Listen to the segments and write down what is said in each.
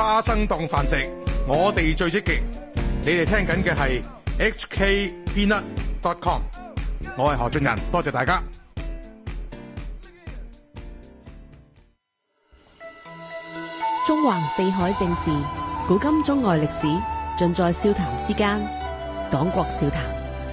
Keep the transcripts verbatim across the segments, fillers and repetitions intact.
花生當飯食，我哋最積極。你哋聽緊嘅係 H K Peanut dot com， 我係何俊仁，多謝大家。 中橫四海正事，古今中外歷史，盡在笑談之間。講國笑談。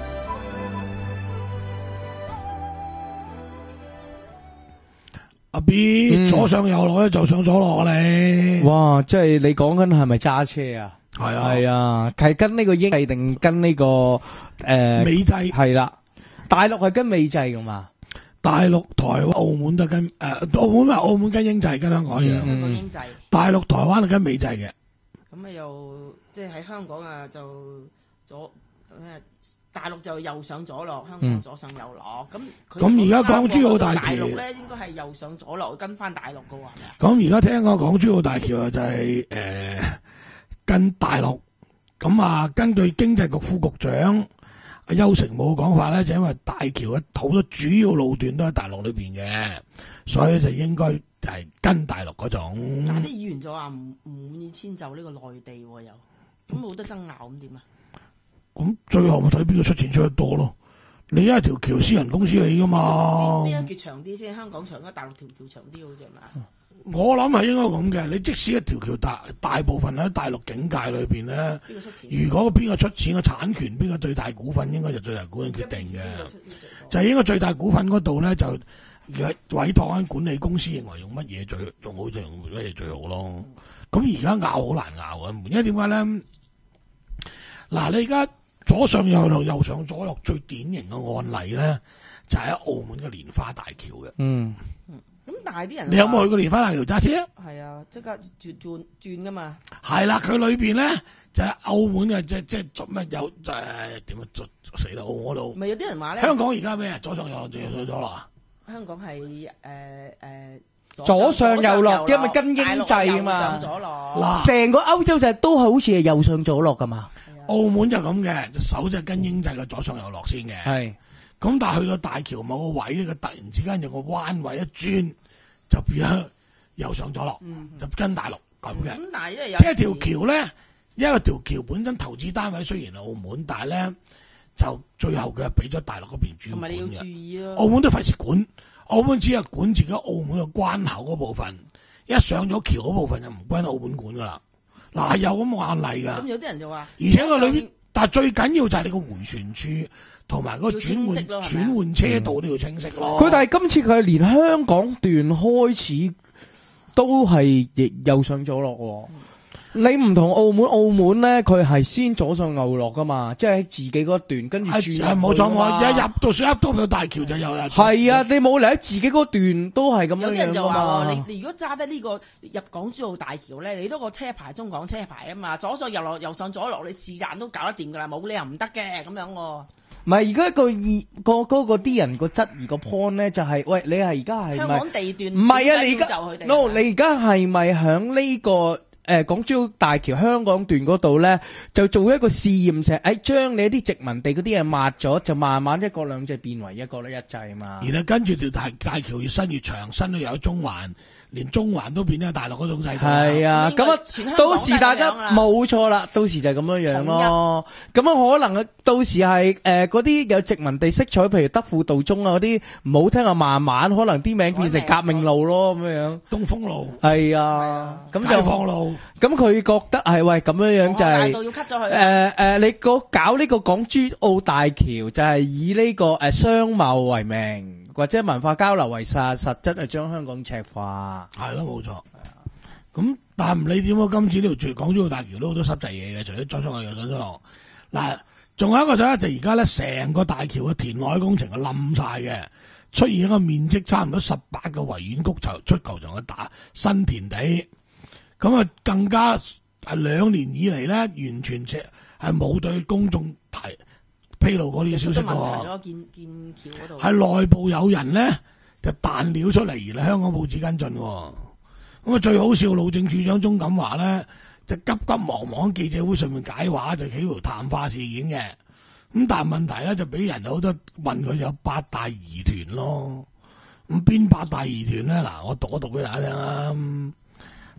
阿 B、嗯、左上右落咧就上左落你。 哇！即係你講緊係咪揸車啊？ 係啊， 係啊，係跟呢個英制定跟呢、這個誒、呃、 美制？ 係啦，大陸係跟美制噶嘛？ 大陸、台灣、澳門都跟誒、呃，澳門咪澳門跟英制，跟香港一樣。 香港英制。 大陸、台灣係跟美制嘅。 咁啊又即係喺香港啊就左誒，大陸就右上左落，香港左上右落。咁咁而家港珠澳大橋大陸咧應該係右上左落，跟翻大陸噶喎，係咪啊？ 咁而家聽講港珠澳大橋啊就係、是、誒、呃、跟大陸。咁啊，根據經濟局副局長阿邱成武嘅講法咧，就因為大橋嘅好多主要路段都喺大陸裏邊嘅，所以就應該就係跟大陸嗰種。 但係啲議員就話唔唔滿意遷就呢個內地喎，又咁冇得爭拗，咁點啊？咁最後咪睇邊個出錢出得多咯？你一條橋私人公司起噶嘛？ 邊一橛長啲先？香港長啊，大陸條橋長啲好似係嘛？ 我諗係應該咁嘅。你即使一條橋大大部分喺大陸境界裏邊咧，如果邊個出錢嘅產權，邊個最大股份，應該就最大股份決定嘅。就係應該最大股份嗰度咧，就委託間管理公司認為用乜嘢最用好就用乜嘢最好咯。咁而家拗好難拗啊！因為點解咧？嗱，你而家左上右落，右上左落，最典型嘅案例咧，就係喺澳門嘅蓮花大橋嘅。嗯。 咁但係啲人， 你有冇去過蓮花大橋揸車啊？ 係啊，即刻轉轉轉噶嘛。 係啦，佢裏邊咧就係澳門嘅，即即做咩有誒點啊？死啦！澳門嗰度咪有啲人話咧， 香港而家咩啊？左上右落，左上左落啊？ 香港係誒誒左上右落，因為跟英制啊嘛。嗱，成個歐洲就都係好似係右上左落噶嘛。 澳門就咁嘅，隻手就跟英制嘅左上右落先嘅。係。咁但係去到大橋某個位咧，佢突然之間有個彎位一轉，就變咗右上左落，嗯、就跟大陸咁嘅。咁但係因為即係條橋咧，因為條橋本身投資單位雖然係澳門，但係咧就最後佢係俾咗大陸嗰邊主管嘅。同埋你要注意咯，澳門都費事管，澳門只係管自己澳門嘅關口嗰部分，一上咗橋嗰部分就唔歸澳門管噶啦。嗱係有咁嘅案例㗎。咁有啲人就話，而且個裏邊，但係最緊要就係你個迴旋處。同埋嗰個轉換轉換車道都要清晰咯。 佢、嗯、但係今次佢係連香港段開始都係右上左落喎。嗯、你唔同澳門，澳門咧佢係先左上右落噶嘛，即係喺自己嗰段跟住轉。係冇錯，我一入到水入到大橋就有啦。係啊，你冇嚟喺自己嗰段都係咁樣樣噶嘛。有啲人就話你你如果揸得呢個入港珠澳大橋咧，你都個車牌中港車牌啊嘛，左上右落，右上左落，你是但都搞得掂噶啦，冇理由唔得嘅咁樣喎。 唔係而家個二個嗰個啲人個質疑個 point 咧就係、是，喂，你係而家係咪香港地段？唔係啊，你而家 no， 你而家係咪響呢個誒港珠澳大橋香港段嗰度咧，就做一個試驗石，誒將你一啲殖民地嗰啲嘢抹咗，就慢慢一國兩制變為一國一制啊嘛。然後跟住條大大橋越伸越長，伸到有中環。連中環都變咗大陸嗰種制度。係啊，咁啊，到時大家冇錯啦，到時就係咁樣樣咯。咁啊，可能到時係誒嗰啲有殖民地色彩，譬如德輔道中啊嗰啲，唔好聽啊，慢慢可能啲名變成革命路咯，咁樣樣。東風路係啊，咁就解放路。咁佢覺得係喂咁樣樣就係大道要 cut 咗佢。誒誒，你個搞呢個港珠澳大橋就係以呢個誒商貿為名。或者文化交流為實，實質係將香港赤化。係咯，冇錯。係啊。咁但係唔理點啊，今次呢條港珠澳大橋都好多濕滯嘢嘅，除咗左上右上左落。嗱，仲有一個就咧，就而家咧成個大橋嘅填海工程係冧晒嘅，出現一個面積差唔多十八個維園谷球出球場嘅大新填地。咁啊，更加係兩年以嚟咧，完全係係冇對公眾提。披露過呢個消息喎，係內部有人咧就彈料出嚟，而香港報紙跟進喎。咁啊最好笑，路政署長鍾錦華咧就急急忙忙喺記者會上面解話，就企圖淡化事件嘅。咁但係問題咧就俾人有好多問佢有八大疑團咯。咁邊八大疑團咧？嗱，我讀一讀俾大家聽啦。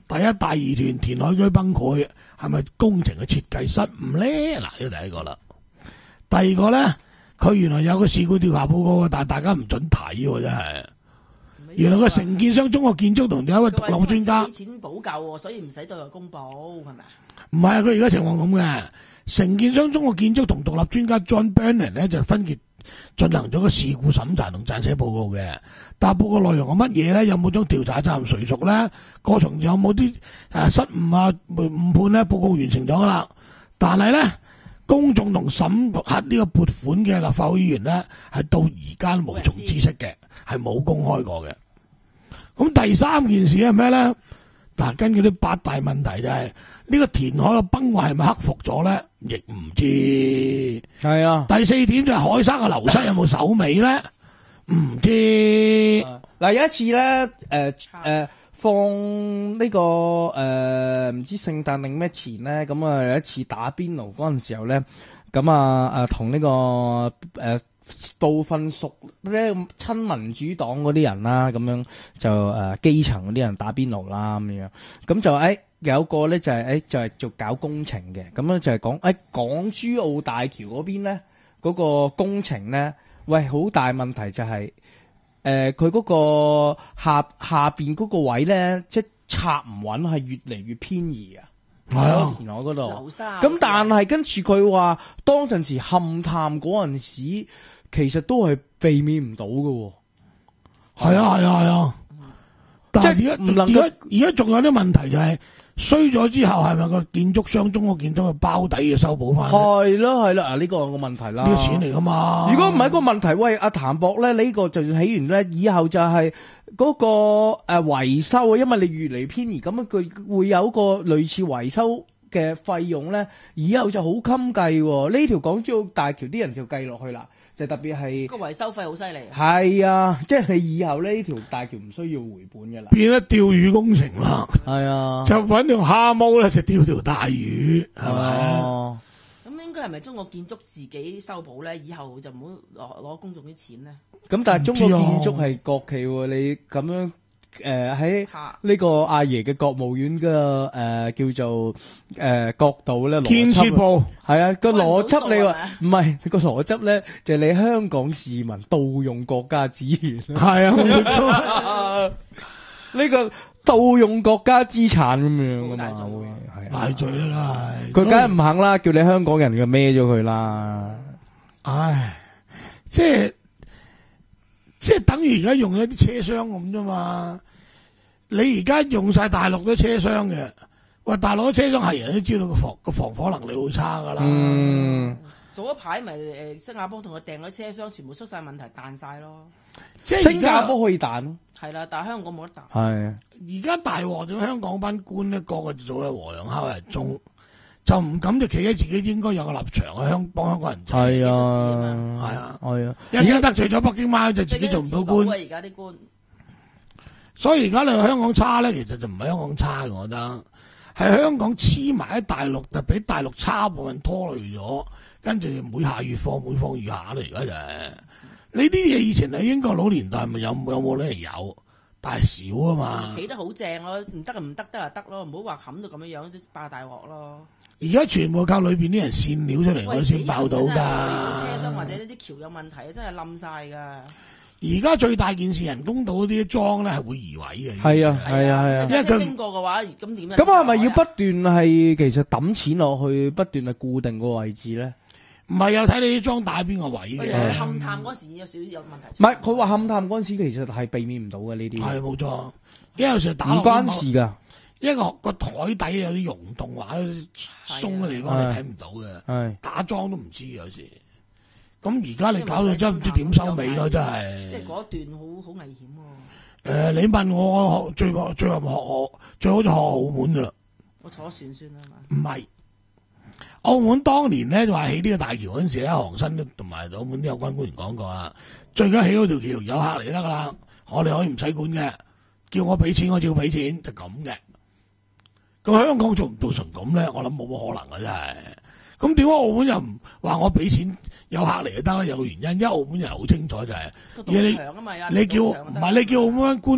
第一大疑團填海區崩潰係咪工程嘅設計失誤咧？嗱，呢個第一個啦。第二個咧，佢原來有個事故調查報告，但係大家唔准睇喎，真係。原來個承建商中國建築同有一位獨立專家， 俾錢補救喎，所以唔使對外公佈，係咪啊？ 唔係啊，佢而家情況咁嘅。承建商中國建築同獨立專家 John Brennan 咧就分別進行咗個事故審查同撰寫報告嘅。但係報告內容係乜嘢咧？有冇將調查責任誰屬咧？過程有冇啲誒失誤啊誤判咧？報告完成咗噶啦。但係咧，公眾同審核呢個撥款嘅立法會議員咧，係到而家無從知悉嘅，係冇公開過嘅。咁第三件事係咩咧？嗱，根據啲八大問題就係、是、呢個填海嘅崩壞係咪克服咗咧？亦唔知。係啊。第四點就係海沙嘅流失有冇手尾咧？唔知。 嗱，有一次咧，誒、呃、誒、呃、放呢、這個誒唔、呃、知聖誕定咩前咧，咁啊有一次打邊爐嗰陣時候咧，咁啊誒同呢個誒。呃部分屬咧親民主黨嗰啲人啦，咁樣就誒、呃、基層嗰啲人打邊爐啦咁樣，咁就誒、欸、有個咧就係、是、誒、欸、就係、是、做搞工程嘅，咁樣就係講誒港珠澳大橋嗰邊咧嗰個工程咧，喂好大問題就係誒佢嗰個下下邊嗰個位咧，即係插唔穩，係越嚟越偏移啊！係啊，填海嗰度。咁但係跟住佢話，當陣時勘探嗰陣時，其實都係避免唔到嘅。 係啊係啊係啊，但係而家唔能夠，而家而家仲有啲問題就係、是、衰咗之後，係咪個建築商中國建築嘅包底要修補翻？係咯係咯，啊呢、這個係個問題啦。呢個錢嚟噶嘛？如果唔係個問題，喂阿譚博咧，呢、這個就算起完咧，以後就係、是。嗰、那個誒維、呃、修啊，因為你越嚟偏移，咁樣佢會有一個類似維修嘅費用咧，以後就好襟計。呢條港珠澳大橋啲人就計落去啦，就特別係個維修費好犀利。 係啊，即係你以後呢條大橋唔需要回本嘅啦， 變咗釣魚工程啦。係啊，就揾條蝦毛咧，就釣條大魚，係咪？ 咁應該係咪中國建築自己修補咧？以後就唔好攞攞公眾啲錢咧？ 咁但係中國建築係國企喎，你咁樣誒喺呢個阿爺嘅國務院嘅誒、呃、叫做誒、呃、角度咧， 建設部係啊個邏輯你話唔係個邏輯咧，就係、你香港市民盜用國家資源，係啊冇錯，呢個盜用國家資產咁樣噶嘛，係大罪啦， 佢梗係唔肯啦，叫你香港人嘅孭咗佢啦， 唉，即係。即係等於而家用一啲車廂咁啫嘛，你而家用晒大陸啲車廂嘅，喂大陸啲車廂係人都知道個防個防火能力好差噶啦。嗯， 早一排咪誒新加坡同佢訂咗車廂，全部出晒問題彈晒咯。 即係新加坡可以彈咯， 係啦，但係香港冇得彈。 係而家大鑊咗，香港班官咧個個就做嘅和洋敲日中。就唔敢就企喺自己應該有個立場去香幫香港人做，係啊，係啊，係啊。而家得罪咗北京媽就自己做唔到官。而家啲官，所以而家你去香港差咧，其實就唔係香港差嘅，我覺得係香港黐埋喺大陸，就俾大陸差部分拖累咗，跟住每下愈況，每況愈下啦。而家就係你啲嘢以前喺英國老年代咪有有冇咧？有，但係少啊嘛。企得好正咯，唔得就唔得，得就得咯，唔好話冚到咁樣樣，爆大鑊咯。而家全部靠裏邊啲人線料出嚟，我先爆到噶。車廂或者呢啲橋有問題，真係冧晒噶。而家最大件事，人工島嗰啲樁咧係會移位嘅。係啊，係啊，係啊。因為佢經過嘅話，咁點？咁係咪要不斷係其實抌錢落去，不斷係固定個位置咧？唔係，有睇你啲樁打邊個位嘅。勘探嗰時有少少有問題。唔係，佢話勘探嗰時其實係避免唔到嘅呢啲。係冇錯，因為有時打唔關事噶。一個個台底有啲溶洞或者鬆嘅地方，你睇唔到嘅，打樁都唔知有時。咁而家你搞到真唔知點收尾咯，真係。即係嗰段好好危險喎。誒、呃，你問我，我最最後學我最好就學澳門噶啦。我坐船算啦嘛。唔係，澳門當年咧就話起呢個大橋嗰陣時咧，韓新都同埋澳門啲有關官員講過啦，最緊起嗰條橋有客嚟得噶啦，我哋可以唔使管嘅，叫我俾錢我照俾錢，就咁嘅。咁香港做唔做成咁咧？我諗冇乜可能啊！真係。咁點解澳門又唔話我俾錢有客嚟就得咧？有個原因，因為澳門人好清楚就係、是，而你你叫唔係你叫澳門官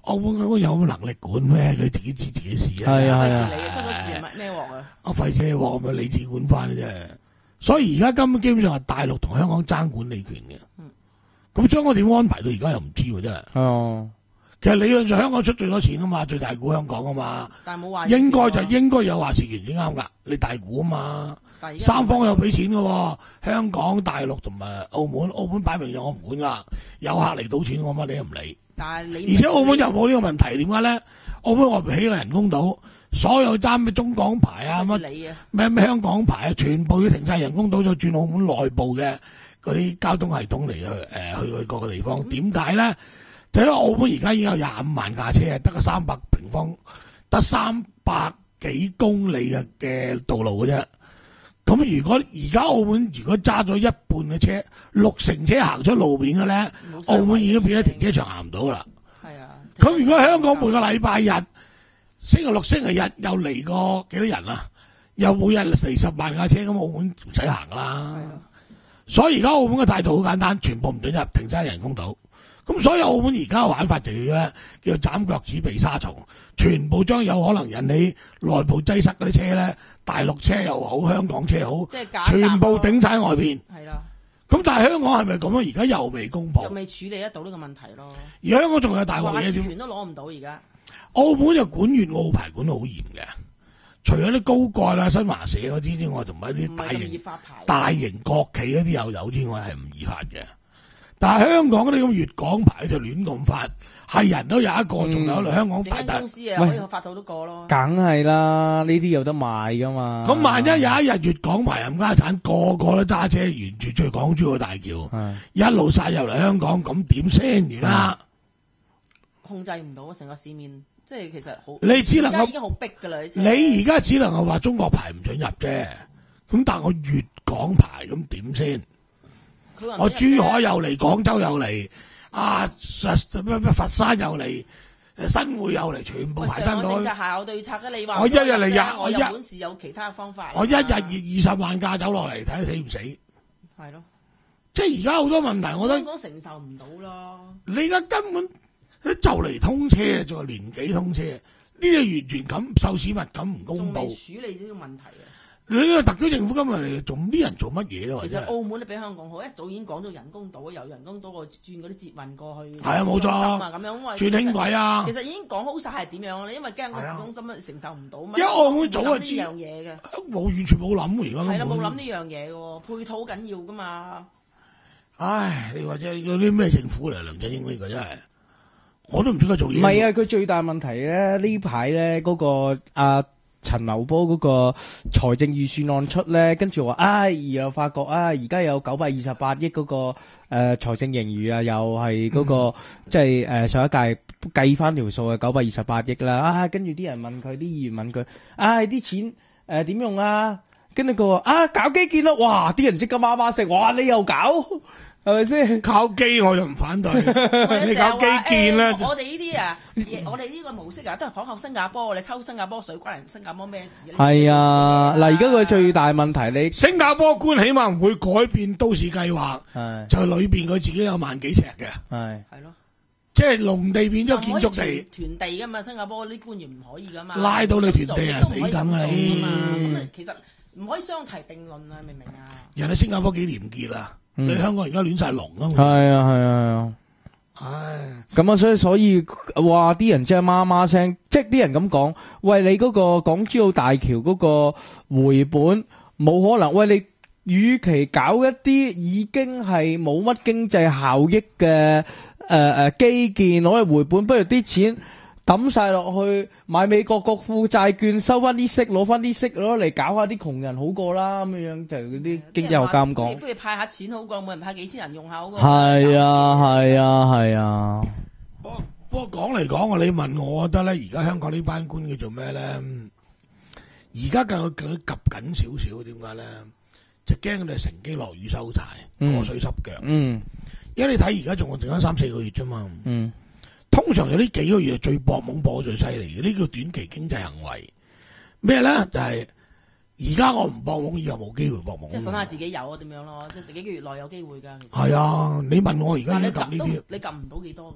澳門嗰個有冇能力管咩？佢自己知自己事啊。 係啊係啊。費事你出咗事係乜咩鑊啊？ 我費事鑊咪你自己管翻嘅啫。所以而家根本基本上係大陸同香港爭管理權嘅。嗯。咁香港點安排到而家又唔知喎，真係。哦。其實理論上香港出最多錢啊嘛，最大股香港啊嘛。 但係冇話。 應該就應該有話事權先啱㗎，你大股啊嘛。三方有俾錢嘅喎，香港、大陸同埋澳門，澳門擺明咗我唔管㗎，有客嚟賭錢我乜你都唔理。 但係你而且澳門又冇呢個問題，點解咧？澳門我起個人工島，所有爭咩中港牌啊乜咩咩香港牌啊，全部要停晒人工島，就轉澳門內部嘅嗰啲交通系統嚟去誒去去各個地方。點解咧？就因為澳門而家已經有廿五萬架車，得個三百平方，得三百幾公里嘅嘅道路嘅啫。咁如果而家澳門如果揸咗一半嘅車，六成車行出路面嘅咧，澳門已經變咗停車場行唔到啦。係啊。咁如果香港每個禮拜日、星期六、星期日又嚟過幾多人啊？又每日嚟十萬架車，咁澳門唔使行啦。所以而家澳門嘅態度好簡單，全部唔准入，停晒人工島。咁所以澳門而家嘅玩法就要咧，叫斬腳趾避沙蟲，全部將有可能引起內部擠塞嗰啲車咧，大陸車又好，香港車又好，全部頂晒外邊。係啦。咁但係香港係咪咁樣？而家又未公佈， 就未處理得到呢個問題咯。 而香港仲有大鑊嘢， 話事權都攞唔到而家。 澳門就管粵澳牌管得好嚴嘅，除咗啲高蓋啦、新華社嗰啲之外，同埋啲大型大型國企嗰啲又有之外，係唔易發嘅。但係香港嗰啲咁粵港牌就亂咁發，係人都有一個，仲有嚟香港大大公司啊，可以發到都過咯。 梗係啦，呢啲有得賣噶嘛。 咁萬一有一日粵港牌冚家產個個都揸車沿住最港珠澳大橋，一路殺入嚟香港，咁點先而家？ 控制唔到成個市面，即係其實好。 你只能夠已經好逼噶啦， 你而家只能夠話中國牌唔准入啫。咁但係我粵港牌咁點先？我珠海又嚟，廣州又嚟，啊，咩咩佛山又嚟，新會又嚟，全部排山倒。 政策下有對策嘅，你話我一日嚟日， 我有本事有其他方法。 我一日二二十萬架走落嚟，睇下死唔死？ 係咯， 即係而家好多問題，我覺得香港承受唔到咯。 你而家根本就嚟通車，仲係年幾通車，呢啲完全感受市民感唔公佈。 處理呢個問題啊！ 你呢個特區政府今日嚟做啲人做乜嘢咧？ 其實澳門都比香港好，一早已經講咗人工島，由人工島過轉嗰啲捷運過去。 係啊，冇錯啊， 咁樣轉輕軌啊。 其實已經講好晒係點樣啦，因為驚個市中心承受唔到嘛。 因為澳門早就知呢樣嘢嘅， 冇完全冇諗而家。 係啦，冇諗呢樣嘢嘅，配套好緊要噶嘛。 唉，你話啫，嗰啲咩政府嚟？梁振英呢個真係，我都唔知佢做嘢。 唔係啊，佢最大問題咧，呢排咧嗰個啊。陳茂波嗰個財政預算案出咧，跟住話啊，又發覺啊，而家有九百二十八億嗰個誒財政盈餘啊，又係嗰個即係誒上一屆計翻條數係九百二十八億啦。啊，跟住啲人問佢，啲議員問佢，啊啲錢誒點用啊？跟住佢話啊搞基建咯，哇！啲人即刻媽媽聲，哇你又搞？係咪先？ 靠機我就唔反對，你搞基建咧， 我哋呢啲啊，我哋呢個模式啊，都係仿效新加坡，你抽新加坡水關嚟新加坡咩事？ 係啊，嗱，而家個最大問題，你新加坡官起碼唔會改變都市計劃，就係裏邊佢自己有萬幾尺嘅，係係咯，即係農地變咗建築地， 團地噶嘛，新加坡啲官員唔可以噶嘛， 拉到你團地啊死梗啊你！ 咁其實唔可以相提並論啊，明唔明啊？ 人哋新加坡幾廉潔啊！你香港而家亂晒龍啊！ 係啊係啊係啊！唉，咁啊，所以所以話啲人即係媽媽聲，即係啲人咁講，喂，你嗰個港珠澳大橋嗰個回本冇可能，喂，你與其搞一啲已經係冇乜經濟效益嘅誒誒基建攞嚟回本，不如啲錢抌晒落去買美國國庫債券，收翻啲息，攞翻啲息攞嚟搞下啲窮人好過啦，咁樣樣就嗰啲經濟學家咁講。 你不如派下錢好過，每人派幾千人用下好過。 係啊係啊係啊。 不過不過講嚟講啊，你問我，我覺得咧，而家香港呢班官叫做咩咧？而家更更急緊少少，點解咧？就驚佢哋乘機落雨收柴，過水濕腳。嗯，因為你睇而家仲剩翻三四個月啫嘛。嗯。通常有呢幾個月最搏懵搏最犀利嘅，呢叫短期經濟行為。咩咧？就係而家我唔搏懵，以後冇機會搏懵。 即係想下自己有啊，點樣咯？即係幾個月內有機會㗎。 係啊，你問我而家你撳呢啲，你撳唔到幾多嘅。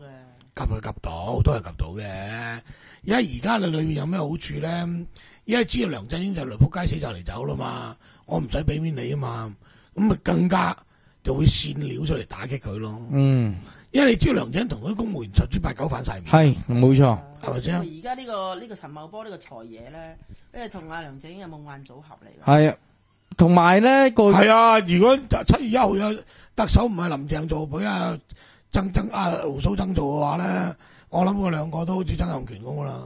及佢及到，都係及到嘅。因為而家你裏面有咩好處咧？因為知道梁振英就嚟仆街死就嚟走啦嘛，我唔使俾面你啊嘛，咁咪更加就會煽料出嚟打擊佢咯。 嗯， 因為你知道梁振英同嗰啲公務員十之八九反晒面。 係冇錯， 係咪先？ 而家呢個呢、呢個陳茂波呢個財爺咧，因為同阿梁振英有夢幻組合嚟。 係啊，同埋咧個係啊，如果七月一號有特首唔係林鄭做，俾阿曾曾阿胡鬚曾做嘅話咧，我諗佢兩個都好似曾蔭權咁噶啦。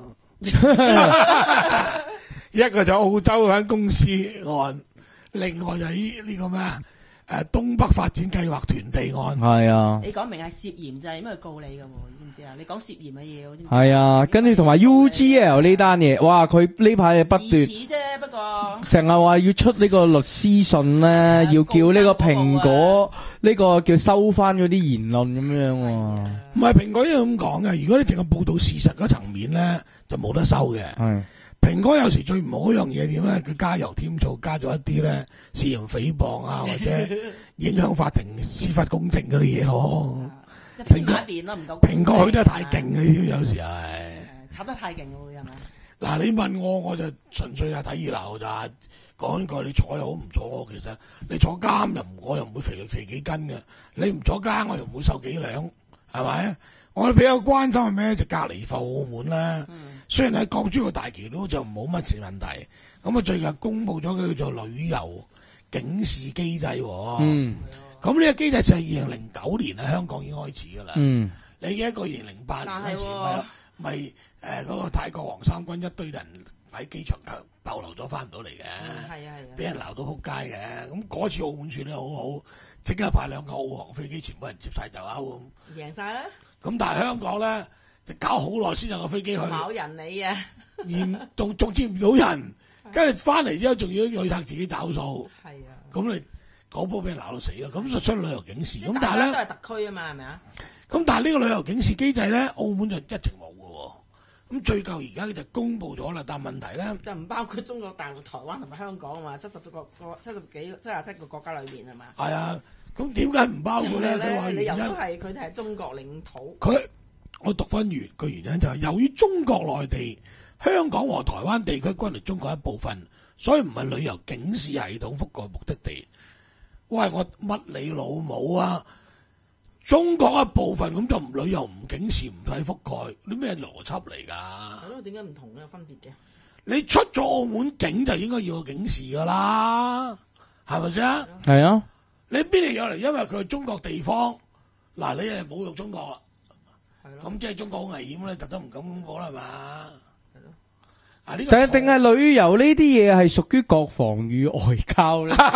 一個就澳洲嗰間公司案，另外就係呢個咩啊？誒，東北發展計劃團地案。 係啊， 你講明係涉嫌就係因為告你㗎喎，你知唔知啊？你講涉嫌嘅嘢， 係啊，跟住同埋 U G L 呢單嘢，哇！佢呢排不斷啫，不過成日話要出呢個律師信咧，要叫呢個蘋果呢個叫收翻嗰啲言論咁樣喎。 唔係蘋果要咁講嘅，如果你淨係報道事實嗰層面咧，就冇得收嘅。 係。 蘋果有時最唔好一樣嘢點咧？佢加油添醋，加咗一啲咧涉嫌誹謗啊，或者影響法庭司法公正嗰啲嘢咯。 蘋果邊咯，唔夠。 蘋果佢都係太勁嘅，有時係炒得太勁喎，係咪？ 嗱，你問我我就純粹係睇熱鬧咋。講句你坐又好唔坐，其實你坐監又唔我又唔會肥肥幾斤嘅。你唔坐監我又唔會瘦幾兩，係咪？我比較關心係咩？就隔離埠澳門啦。嗯雖然喺港珠澳大橋都就冇乜事問題，咁啊最近公布咗佢叫做旅遊警示機制。嗯，咁呢個機制就係二零零九年喺香港已經開始噶啦。嗯，你記得個二零零八年嗰時咪咪誒嗰個泰國黃衫軍一堆人喺機場逗留咗翻唔到嚟嘅，係啊係啊，俾人鬧到撲街嘅。咁嗰次澳門處理好好，即刻派兩個澳航飛機，全部人接晒就歐咁，贏晒啦。咁但係香港咧。就搞好耐先有個飛機去， 冇人理啊！ 而仲仲接唔到人，跟住翻嚟之後仲要旅客自己找數。係啊，咁你嗰波俾人鬧到死啦！咁就出旅遊警示。咁但係咧都係特區啊嘛，係咪啊？ 咁但係呢個旅遊警示機制咧，澳門就一直冇嘅喎。咁最舊而家就公布咗啦，但係問題咧就唔包括中國大陸、台灣同埋香港啊嘛，七十個國、七十幾、七十七個國家裏邊係嘛？ 係啊，咁點解唔包括咧？佢話理由都係佢哋係中國領土。 佢我讀翻完個原因就係由於中國內地、香港和台灣地區均係中國一部分，所以唔係旅遊警示系統覆蓋目的地。喂，我乜你老母啊！中國一部分咁就唔旅遊唔警示唔使覆蓋，啲咩邏輯嚟㗎？ 係咯，點解唔同嘅分別嘅？ 你出咗澳門境就應該要有警示㗎啦，係咪先？ 係啊！ 你邊嚟有嚟？因為佢係中國地方，嗱你係侮辱中國啦。咁即係中國好危險咧，特登唔敢咁講啦，係嘛？係咯。啊呢個定定係旅遊呢啲嘢係屬於國防與外交咧？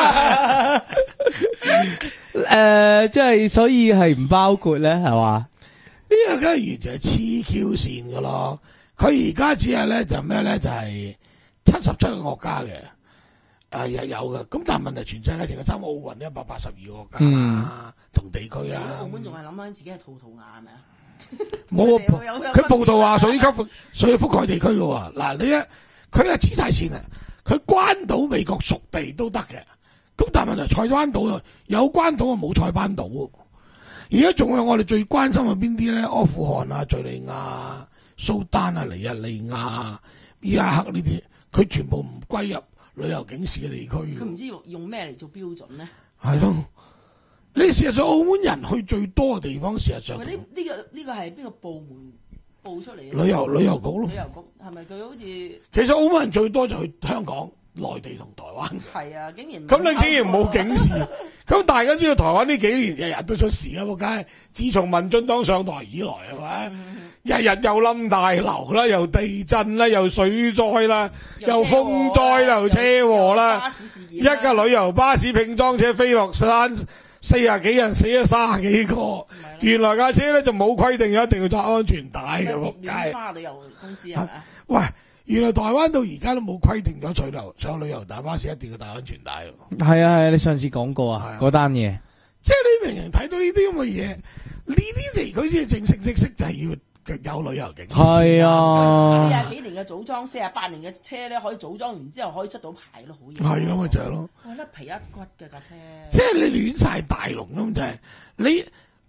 誒，即係所以係唔包括咧，係嘛？ 呢個梗係完全係黐 Q 線噶咯。佢而家只係咧就咩咧？就係七十七個國家嘅，誒又有嘅。咁但係問題，全世界淨係參加奧運一百八十二個國家啦，同地區啦。 澳門仲係諗緊自己係吐吐牙係咪啊？ 冇，佢報道話屬於覆屬於覆蓋地區嘅喎。嗱，你一佢係黐晒線啊！佢關島美國屬地都得嘅。咁但係問題，塞班島啊，有關島啊冇塞班島。而家仲有我哋最關心嘅邊啲咧？阿富汗啊、敍利亞、蘇丹啊、尼日利亞、伊拉克呢啲，佢全部唔歸入旅遊警示嘅地區。 佢唔知用用咩嚟做標準咧？ 係咯。你事實上澳門人去最多嘅地方，事實上呢呢個呢個係邊個部門報出嚟嘅？ 旅遊旅遊局咯。 旅遊局係咪佢好似？ 其實澳門人最多就去香港、內地同台灣。 係啊，竟然咁你竟然冇警示，咁大家知道台灣呢幾年日日都出事啊！仆街，自從民進黨上台以來係咪？日日又冧大樓啦，又地震啦，又水災啦，又風災啦，又車禍啦，一架旅遊巴士拼裝車飛落山。四廿幾人死咗三十幾個，原來架車咧就冇規定一定要紮安全帶嘅仆街。 花旅遊公司係咪啊？ 喂，原來台灣到而家都冇規定咗，取留上旅遊大巴士一定要戴安全帶。 係啊係啊，你上次講過啊，嗰單嘢。 即係你明明睇到呢啲咁嘅嘢，呢啲地區先係正式式就係要有旅遊警示。 係啊， 四廿幾年嘅組裝，四廿八年嘅車咧，可以組裝完之後可以出到牌咯，好嘢。 係咯，咪就係咯。 我甩皮一骨嘅架車。 即係你亂晒大龍咁就係你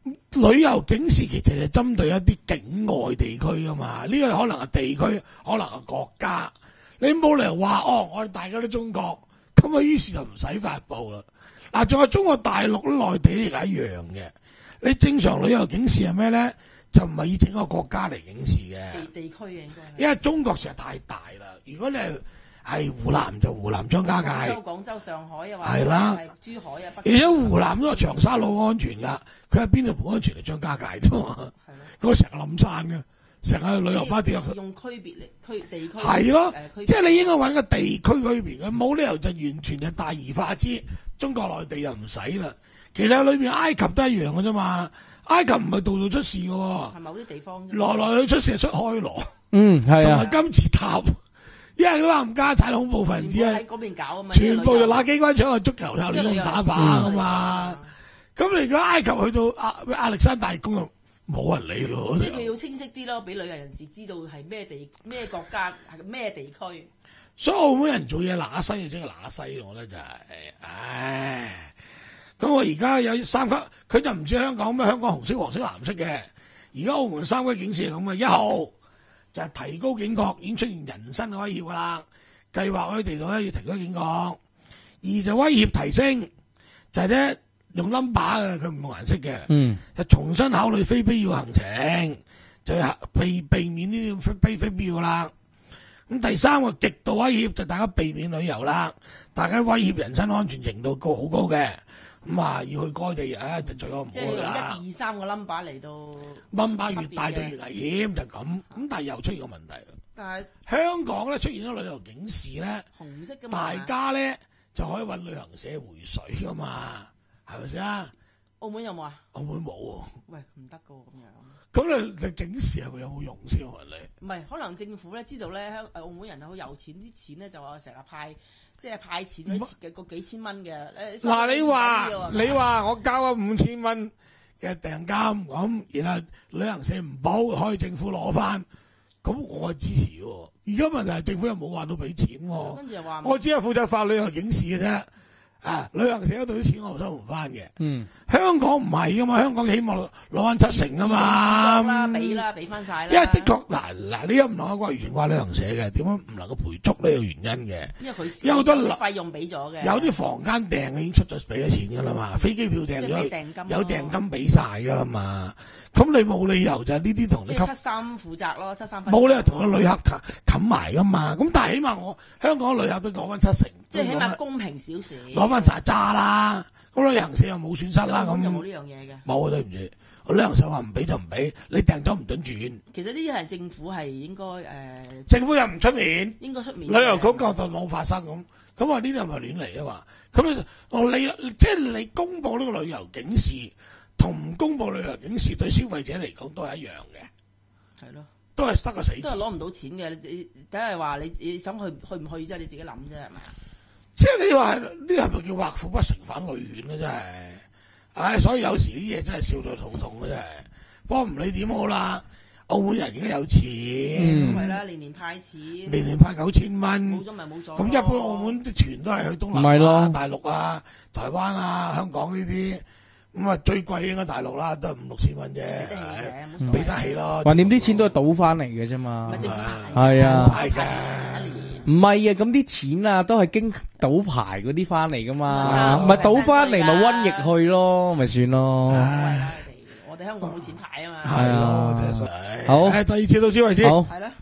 旅遊警示其實係針對一啲境外地區噶嘛，呢個可能係地區，可能係國家。你冇理由話哦，我哋大家都中國，咁啊於是就唔使發布啦。嗱，仲有中國大陸、內地亦係一樣嘅。你正常旅遊警示係咩咧？就唔係以整個國家嚟警示嘅。 地地區嘅應該係。 因為中國實在太大啦。如果你係係湖南就湖南張家界。 廣州、廣州、上海啊， 係啦， 係珠海啊， 而且湖南嗰個長沙路安全㗎，佢喺邊度唔安全嚟張家界啫嘛。係咯。嗰成日冧山嘅。成個旅遊巴跌入去， 用區別嚟區地區係咯， 呃、 即係你應該揾個地區區別嘅，冇理由就完全就大而化之。中國內地又唔使啦，其實裏邊埃及都一樣嘅啫嘛。埃及唔係度度出事嘅喎， 係某啲地方來來去出事係出開羅， 嗯係啊， 同埋金字塔，因為嗰啲冚家產恐怖分子喺嗰邊搞啊嘛， 全部就拿機關槍去足球頭亂咁打靶啊嘛。咁你而家埃及去到亞亞歷山大宮冇人理咯， 即係佢要清晰啲咯，俾旅遊人士知道係咩地咩國家係咩地區。 所以澳門人做嘢乸西就真係乸西，我咧就係、是，唉。咁我而家有三級，佢就唔似香港咩？香港紅色、黃色、藍色嘅。而家澳門三級警示係咁嘅，一號就係提高警覺，已經出現人身嘅威脅噶啦。計劃喺地度咧要提高警覺。二就威脅提升，就係、是、咧。用 number 嘅，佢唔用顏色嘅，嗯，就重新考慮非必要行程，就避避免呢啲非非必要啦。咁第三個極度威脅就大家避免旅遊啦，大家威脅人身安全程度高好高嘅，咁啊要去該地啊就最好唔好去啦。 即係用一二三個 number 嚟到 number 越大就越危險，就咁。咁但係又出現個問題， 但係香港咧出現咗旅遊警示咧， 紅色㗎嘛， 大家咧就可以揾旅行社回水噶嘛。係咪先啊？ 澳門有冇啊？ 澳門冇喎。 喂，唔得噶喎，咁樣。 咁你你警示係咪有冇用先？我問你。 唔係，可能政府咧知道咧，香澳門人好有錢，啲錢咧就話成日派，即係派錢嗰啲嘅個幾千蚊嘅。 嗱，你話你話我交咗五千蚊嘅訂金咁，然後旅行社唔補，可以政府攞翻，咁我係支持喎。而家問題係政府又冇話到俾錢喎。 跟住又話， 我只係負責發旅遊警示嘅啫。啊！旅行社嗰度啲錢我收唔翻嘅。嗯，香港唔係噶嘛，香港起碼攞翻七成啊嘛。 啦，俾啦，俾翻晒啦。 因為的確嗱嗱，你又唔能夠完全怪旅行社嘅，點解唔能夠賠足呢個原因嘅？ 因為佢有好多費用俾咗嘅， 有啲房間訂已經出咗俾咗錢噶啦嘛，飛機票訂咗有訂金俾晒噶啦嘛。咁你冇理由就係呢啲同你即係七三負責咯，七三分冇理由同個旅客冚埋噶嘛。咁但係起碼我香港旅客都攞翻七成， 即係起碼公平少少。 攞翻扎渣啦，咁旅行社又冇損失啦，咁就冇呢樣嘢嘅。 冇啊，對唔住，旅行社話唔俾就唔俾，你訂咗唔准轉。 其實呢啲係政府係應該誒，呃、 政府又唔出面， 應該出面。 旅遊局就當冇發生咁，咁話呢啲係咪亂嚟啊嘛？咁你即係你公佈呢個旅遊警示，同唔公佈旅遊警示對消費者嚟講都係一樣嘅， 係咯， 都係得個死字， 都係攞唔到錢嘅。你梗係話你你想去去唔去啫？你自己諗啫，係咪啊？ 即係你話呢係咪叫畫虎不成反類犬咧？真係，唉，所以有時啲嘢真係笑到肚痛嘅真係。不過唔理點好啦，澳門人而家有錢， 咁係啦，年年派錢， 年年派九千蚊， 冇咗咪冇咗。 咁一般澳門啲團都係去東南亞、大陸啊、台灣啊、香港呢啲。咁啊，最貴應該大陸啦，都係五六千蚊啫，係俾得起咯。 橫掂啲錢都係賭翻嚟嘅啫嘛， 係啊， 派嘅，唔係啊，咁啲錢啊都係經賭牌嗰啲翻嚟噶嘛，咪賭翻嚟咪瘟疫去咯，咪算咯。 我哋香港冇錢派啊嘛。 係咯，真係。 好， 第二次到此為止。 好， 係啦。